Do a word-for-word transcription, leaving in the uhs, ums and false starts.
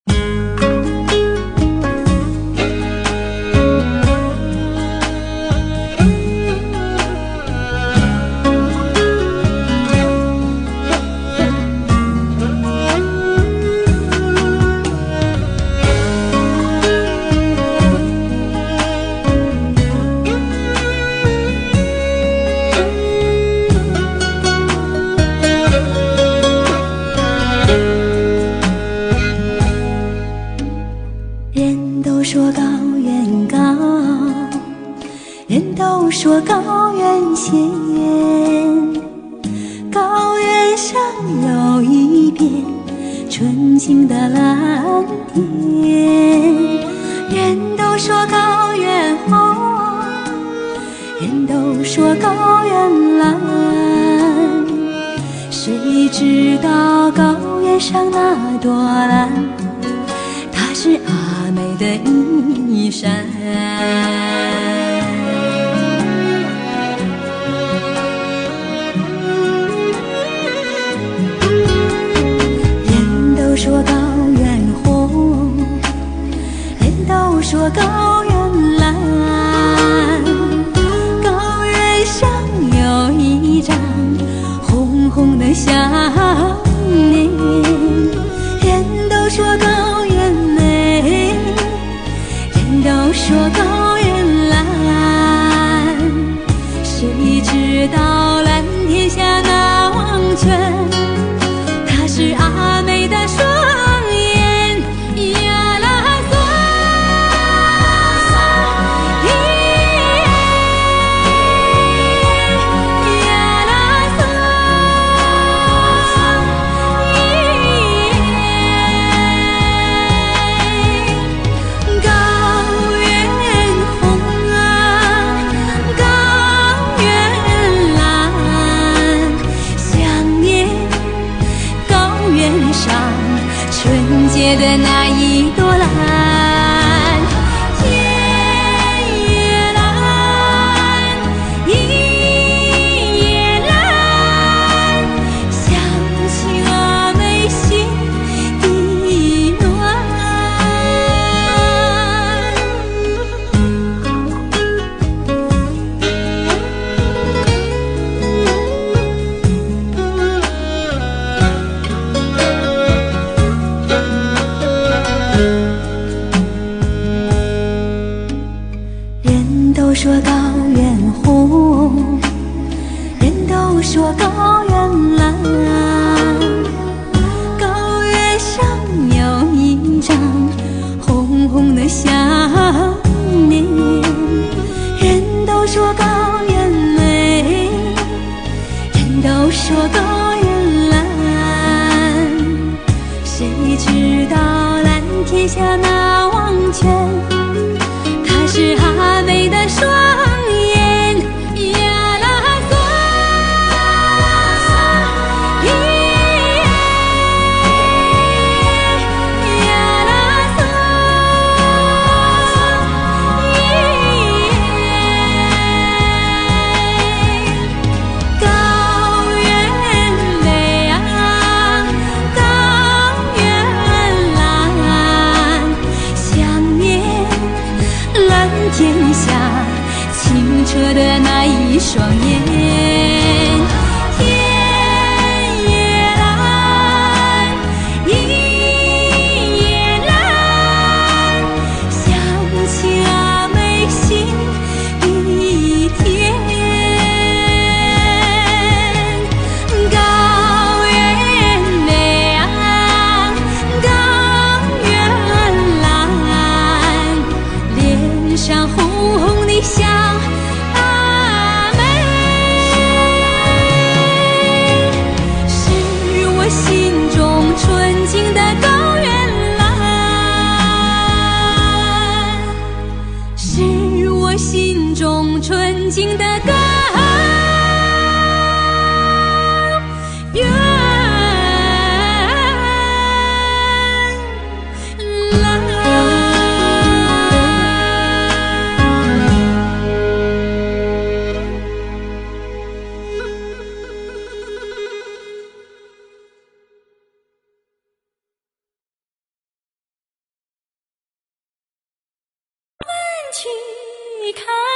人都说高原高，人都说高原险，高原上有一片纯净的蓝天。人都说高原红，人都说高原蓝，谁知道高原上那朵蓝，它是阿美的衣衫。人都说高原红，人都说高原蓝，高原上有一张红红的笑脸。人都说高原美，人都说高原蓝，谁知道蓝天下那黄泉，它是阿美的双眼呀啦嗦，呀啦嗦，高原红啊，高原蓝，想念高原上纯洁的那一朵蓝。天也蓝，地也蓝，想起阿美心底暖。人都说高原红，人都说高原蓝，高原上有一张红红的笑脸。人都说高原美，人都说高原蓝，谁知道蓝天下那黄泉，它是阿美的双眼呀啦嗦，呀啦嗦，高原美啊，高原蓝，想念蓝天下清澈的那一双眼。天也蓝，地也蓝，想起阿美心底甜。高原美啊，高原蓝，脸上红红的笑阿美，是我心中纯净的高原蓝，是我心中纯净的高原。 去看。